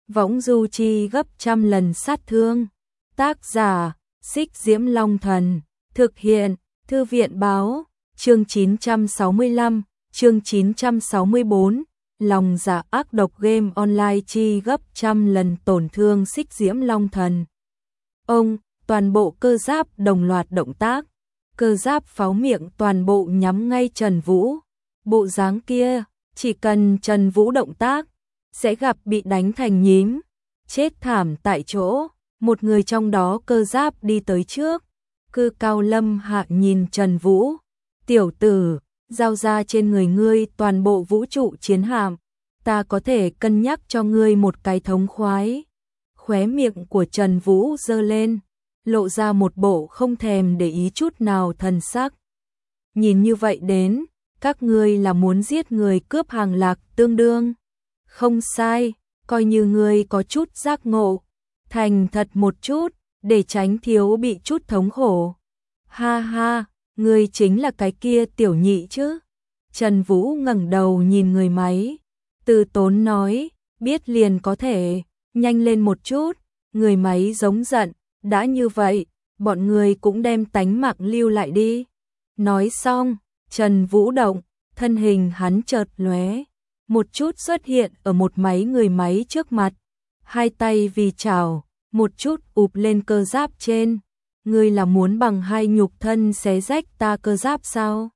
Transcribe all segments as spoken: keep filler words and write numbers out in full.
võng du chi gấp trăm lần sát thương. Tác giả, Xích Diễm Long Thần. Thực hiện, Thư viện báo. Chương chín trăm sáu mươi lăm, chương chín trăm sáu mươi bốn. Lòng dạ ác độc game online chi gấp trăm lần tổn thương Xích Diễm Long Thần. Ông, toàn bộ cơ giáp đồng loạt động tác. Cơ giáp pháo miệng toàn bộ nhắm ngay Trần Vũ. Bộ dáng kia, chỉ cần Trần Vũ động tác, sẽ gặp bị đánh thành nhím, chết thảm tại chỗ. Một người trong đó cơ giáp đi tới trước, cư cao lâm hạ nhìn Trần Vũ. Tiểu tử, giao ra trên người ngươi toàn bộ vũ trụ chiến hạm, ta có thể cân nhắc cho ngươi một cái thống khoái. Khóe miệng của Trần Vũ giơ lên, lộ ra một bộ không thèm để ý chút nào thần sắc. Nhìn như vậy đến, các ngươi là muốn giết người cướp hàng lạc tương đương. Không sai, coi như ngươi có chút giác ngộ, thành thật một chút, để tránh thiếu bị chút thống khổ. Ha ha, ngươi chính là cái kia tiểu nhị chứ? Trần Vũ ngẩng đầu nhìn người máy, từ tốn nói, biết liền có thể, nhanh lên một chút. Người máy giống giận, đã như vậy, bọn người cũng đem tánh mạng lưu lại đi. Nói xong, Trần Vũ động, thân hình hắn chợt lóe, một chút xuất hiện ở một máy người máy trước mặt, hai tay vì chảo, một chút ụp lên cơ giáp trên. Ngươi là muốn bằng hai nhục thân xé rách ta cơ giáp sao?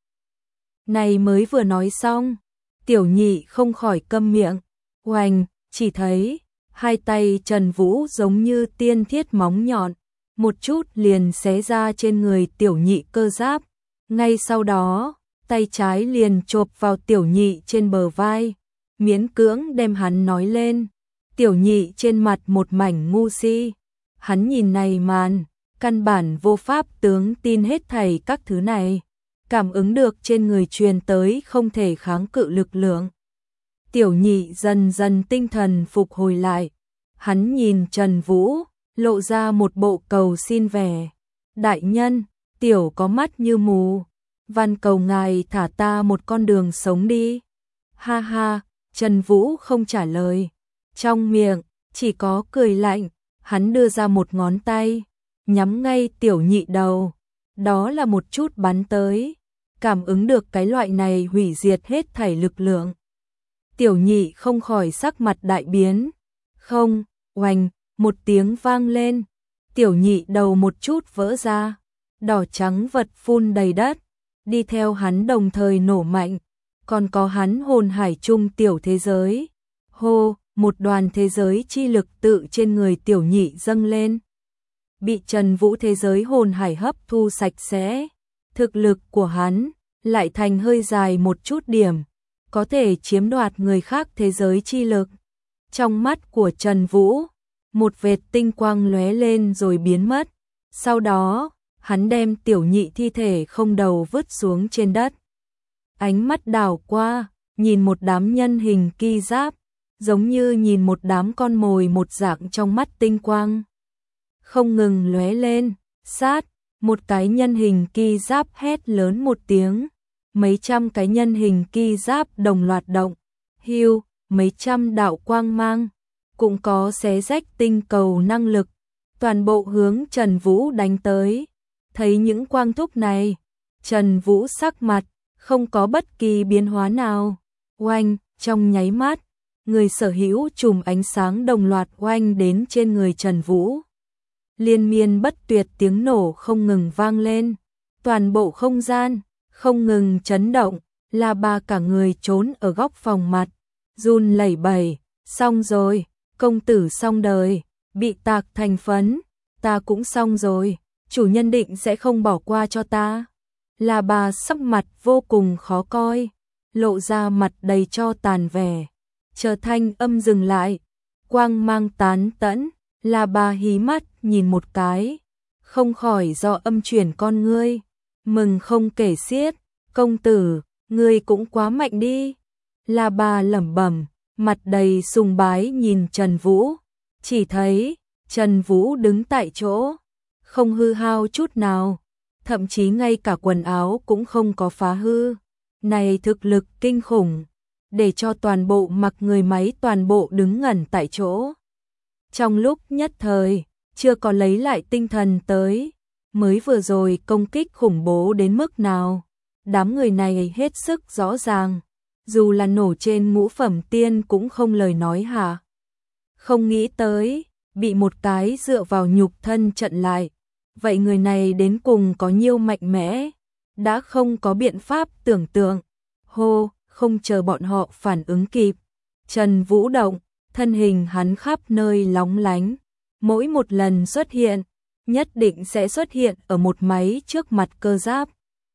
Này mới vừa nói xong, tiểu nhị không khỏi câm miệng. Oành, chỉ thấy hai tay Trần Vũ giống như tiên thiết móng nhọn, một chút liền xé ra trên người tiểu nhị cơ giáp. Ngay sau đó, tay trái liền chộp vào tiểu nhị trên bờ vai, miễn cưỡng đem hắn nói lên. Tiểu nhị trên mặt một mảnh ngu si, hắn nhìn này màn, căn bản vô pháp tướng tin hết thảy các thứ này, cảm ứng được trên người truyền tới không thể kháng cự lực lượng. Tiểu nhị dần dần tinh thần phục hồi lại, hắn nhìn Trần Vũ, lộ ra một bộ cầu xin vẻ. Đại nhân, tiểu có mắt như mù, van cầu ngài thả ta một con đường sống đi. Ha ha, Trần Vũ không trả lời, trong miệng chỉ có cười lạnh. Hắn đưa ra một ngón tay, nhắm ngay tiểu nhị đầu, đó là một chút bắn tới, cảm ứng được cái loại này hủy diệt hết thảy lực lượng. Tiểu nhị không khỏi sắc mặt đại biến. Không, oành, một tiếng vang lên, tiểu nhị đầu một chút vỡ ra, đỏ trắng vật phun đầy đất, đi theo hắn đồng thời nổ mạnh, còn có hắn hồn hải chung tiểu thế giới. Hô, một đoàn thế giới chi lực tự trên người tiểu nhị dâng lên, bị Trần Vũ thế giới hồn hải hấp thu sạch sẽ. Thực lực của hắn lại thành hơi dài một chút điểm, có thể chiếm đoạt người khác thế giới chi lực. Trong mắt của Trần Vũ, một vệt tinh quang lóe lên rồi biến mất. Sau đó, hắn đem tiểu nhị thi thể không đầu vứt xuống trên đất. Ánh mắt đảo qua, nhìn một đám nhân hình ki giáp, giống như nhìn một đám con mồi một dạng, trong mắt tinh quang không ngừng lóe lên. Sát, một cái nhân hình ki giáp hét lớn một tiếng, mấy trăm cái nhân hình ki giáp đồng loạt động. Hưu, mấy trăm đạo quang mang, cũng có xé rách tinh cầu năng lực, toàn bộ hướng Trần Vũ đánh tới. Thấy những quang thúc này, Trần Vũ sắc mặt không có bất kỳ biến hóa nào. Oanh, trong nháy mắt, người sở hữu chùm ánh sáng đồng loạt oanh đến trên người Trần Vũ. Liên miên bất tuyệt tiếng nổ không ngừng vang lên, toàn bộ không gian không ngừng chấn động. Là ba cả người trốn ở góc phòng mặt, run lẩy bẩy. Xong rồi, công tử xong đời, bị tạc thành phấn, ta cũng xong rồi, chủ nhân định sẽ không bỏ qua cho ta. Là bà sắc mặt vô cùng khó coi, lộ ra mặt đầy cho tàn vẻ. Chờ thanh âm dừng lại, quang mang tán tẫn, là bà hí mắt nhìn một cái, không khỏi do âm chuyển con ngươi, mừng không kể xiết. Công tử, ngươi cũng quá mạnh đi. Là bà lẩm bẩm, mặt đầy sùng bái nhìn Trần Vũ. Chỉ thấy Trần Vũ đứng tại chỗ, không hư hao chút nào, thậm chí ngay cả quần áo cũng không có phá hư. Này thực lực kinh khủng, để cho toàn bộ mặc người máy toàn bộ đứng ngẩn tại chỗ. Trong lúc nhất thời, chưa có lấy lại tinh thần tới, mới vừa rồi công kích khủng bố đến mức nào. Đám người này hết sức rõ ràng, dù là nổ trên ngũ phẩm tiên cũng không lời nói hả. Không nghĩ tới, bị một cái dựa vào nhục thân chặn lại. Vậy người này đến cùng có nhiêu mạnh mẽ, đã không có biện pháp tưởng tượng. Hô, không chờ bọn họ phản ứng kịp. Trần Vũ động, thân hình hắn khắp nơi lóng lánh. Mỗi một lần xuất hiện, nhất định sẽ xuất hiện ở một máy trước mặt cơ giáp.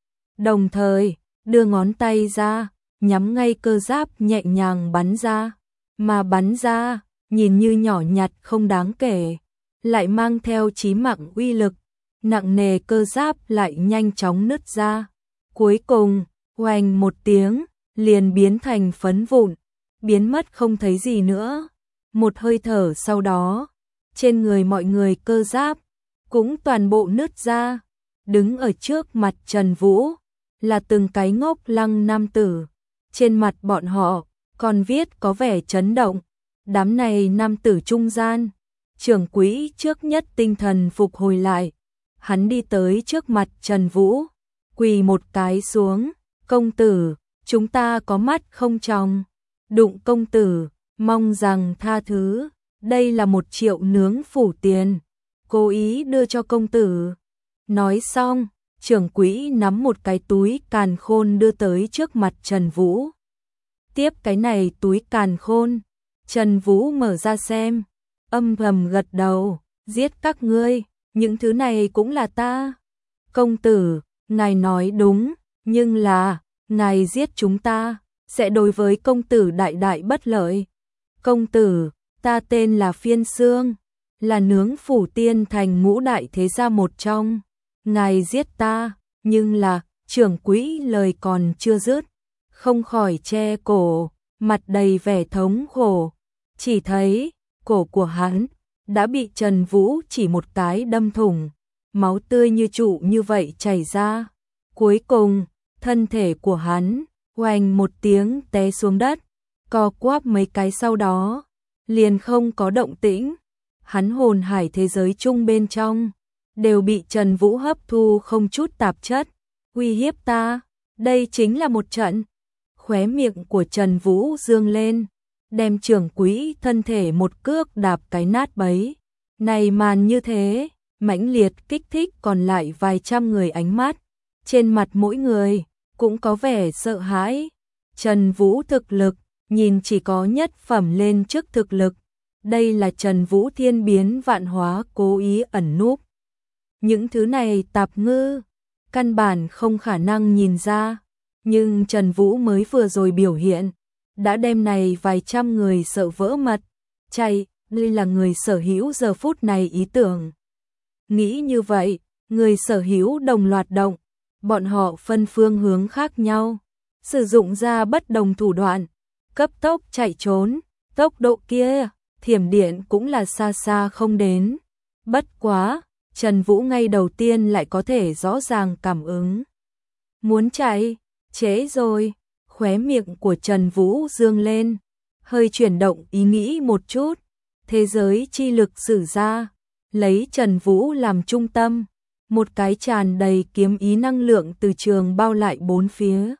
Đồng thời, đưa ngón tay ra, nhắm ngay cơ giáp nhẹ nhàng bắn ra. Mà bắn ra, nhìn như nhỏ nhặt không đáng kể, lại mang theo chí mạng uy lực. Nặng nề cơ giáp lại nhanh chóng nứt ra. Cuối cùng, oanh một tiếng, liền biến thành phấn vụn, biến mất không thấy gì nữa. Một hơi thở sau đó, trên người mọi người cơ giáp cũng toàn bộ nứt ra. Đứng ở trước mặt Trần Vũ là từng cái ngốc lăng nam tử. Trên mặt bọn họ còn viết có vẻ chấn động. Đám này nam tử trung gian, trưởng quỹ trước nhất tinh thần phục hồi lại. Hắn đi tới trước mặt Trần Vũ, quỳ một cái xuống. Công tử, chúng ta có mắt không tròng. Đụng công tử, mong rằng tha thứ. Đây là một triệu nướng phủ tiền, cố ý đưa cho công tử. Nói xong, trưởng quỹ nắm một cái túi càn khôn đưa tới trước mặt Trần Vũ. Tiếp cái này túi càn khôn, Trần Vũ mở ra xem, âm thầm gật đầu, giết các ngươi, những thứ này cũng là ta. Công tử, ngài nói đúng, nhưng là, ngài giết chúng ta, sẽ đối với công tử đại đại bất lợi. Công tử, ta tên là Phiên Sương, là nướng phủ tiên thành ngũ đại thế gia một trong. Ngài giết ta, nhưng là, trưởng quỹ lời còn chưa dứt, không khỏi che cổ, mặt đầy vẻ thống khổ. Chỉ thấy, cổ của hắn đã bị Trần Vũ chỉ một cái đâm thủng, máu tươi như trụ như vậy chảy ra. Cuối cùng, thân thể của hắn, oanh một tiếng té xuống đất, co quắp mấy cái sau đó, liền không có động tĩnh. Hắn hồn hải thế giới chung bên trong, đều bị Trần Vũ hấp thu không chút tạp chất. Uy hiếp ta, đây chính là một trận. Khóe miệng của Trần Vũ dương lên, đem trưởng quỹ thân thể một cước đạp cái nát bấy. Này màn như thế, mãnh liệt kích thích còn lại vài trăm người ánh mắt. Trên mặt mỗi người, cũng có vẻ sợ hãi. Trần Vũ thực lực, nhìn chỉ có nhất phẩm lên trước thực lực. Đây là Trần Vũ thiên biến vạn hóa cố ý ẩn núp. Những thứ này tạp ngư, căn bản không khả năng nhìn ra. Nhưng Trần Vũ mới vừa rồi biểu hiện, đã đem này vài trăm người sợ vỡ mật. Chạy, đây là người sở hữu giờ phút này ý tưởng. Nghĩ như vậy, người sở hữu đồng loạt động. Bọn họ phân phương hướng khác nhau, sử dụng ra bất đồng thủ đoạn, cấp tốc chạy trốn. Tốc độ kia, thiểm điện cũng là xa xa không đến. Bất quá, Trần Vũ ngay đầu tiên lại có thể rõ ràng cảm ứng. Muốn chạy, trễ rồi. Khóe miệng của Trần Vũ dương lên, hơi chuyển động ý nghĩ một chút. Thế giới chi lực sử ra, lấy Trần Vũ làm trung tâm, một cái tràn đầy kiếm ý năng lượng từ trường bao lại bốn phía.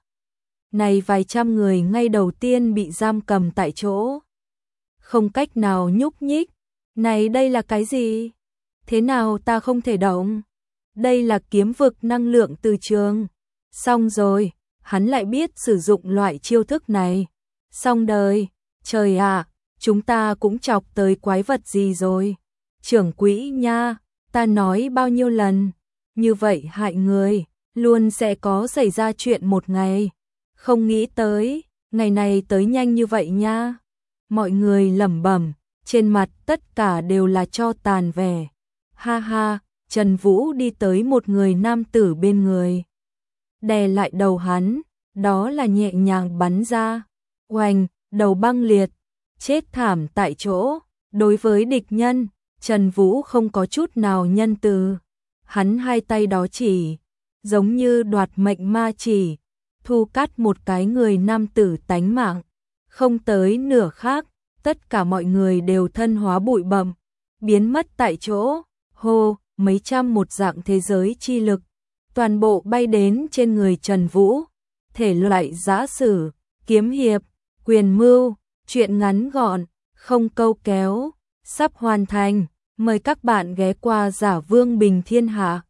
Này vài trăm người ngay đầu tiên bị giam cầm tại chỗ, không cách nào nhúc nhích. Này đây là cái gì? Thế nào ta không thể động? Đây là kiếm vực năng lượng từ trường. Xong rồi, hắn lại biết sử dụng loại chiêu thức này. Xong đời, trời ạ, chúng ta cũng chọc tới quái vật gì rồi? Trưởng quỹ nha, ta nói bao nhiêu lần, như vậy hại người, luôn sẽ có xảy ra chuyện một ngày. Không nghĩ tới, ngày này tới nhanh như vậy nha. Mọi người lẩm bẩm, trên mặt tất cả đều là cho tàn vẻ. Ha ha, Trần Vũ đi tới một người nam tử bên người, đè lại đầu hắn, đó là nhẹ nhàng bắn ra. Oanh, đầu băng liệt, chết thảm tại chỗ. Đối với địch nhân, Trần Vũ không có chút nào nhân từ. Hắn hai tay đó chỉ, giống như đoạt mệnh ma chỉ, thu cắt một cái người nam tử tánh mạng. Không tới nửa khác, tất cả mọi người đều thân hóa bụi bặm, biến mất tại chỗ, hô, mấy trăm một dạng thế giới chi lực, toàn bộ bay đến trên người Trần Vũ, thể loại giã sử, kiếm hiệp, quyền mưu, truyện ngắn gọn, không câu kéo, sắp hoàn thành, mời các bạn ghé qua Giả Vương Bình Thiên Hạ.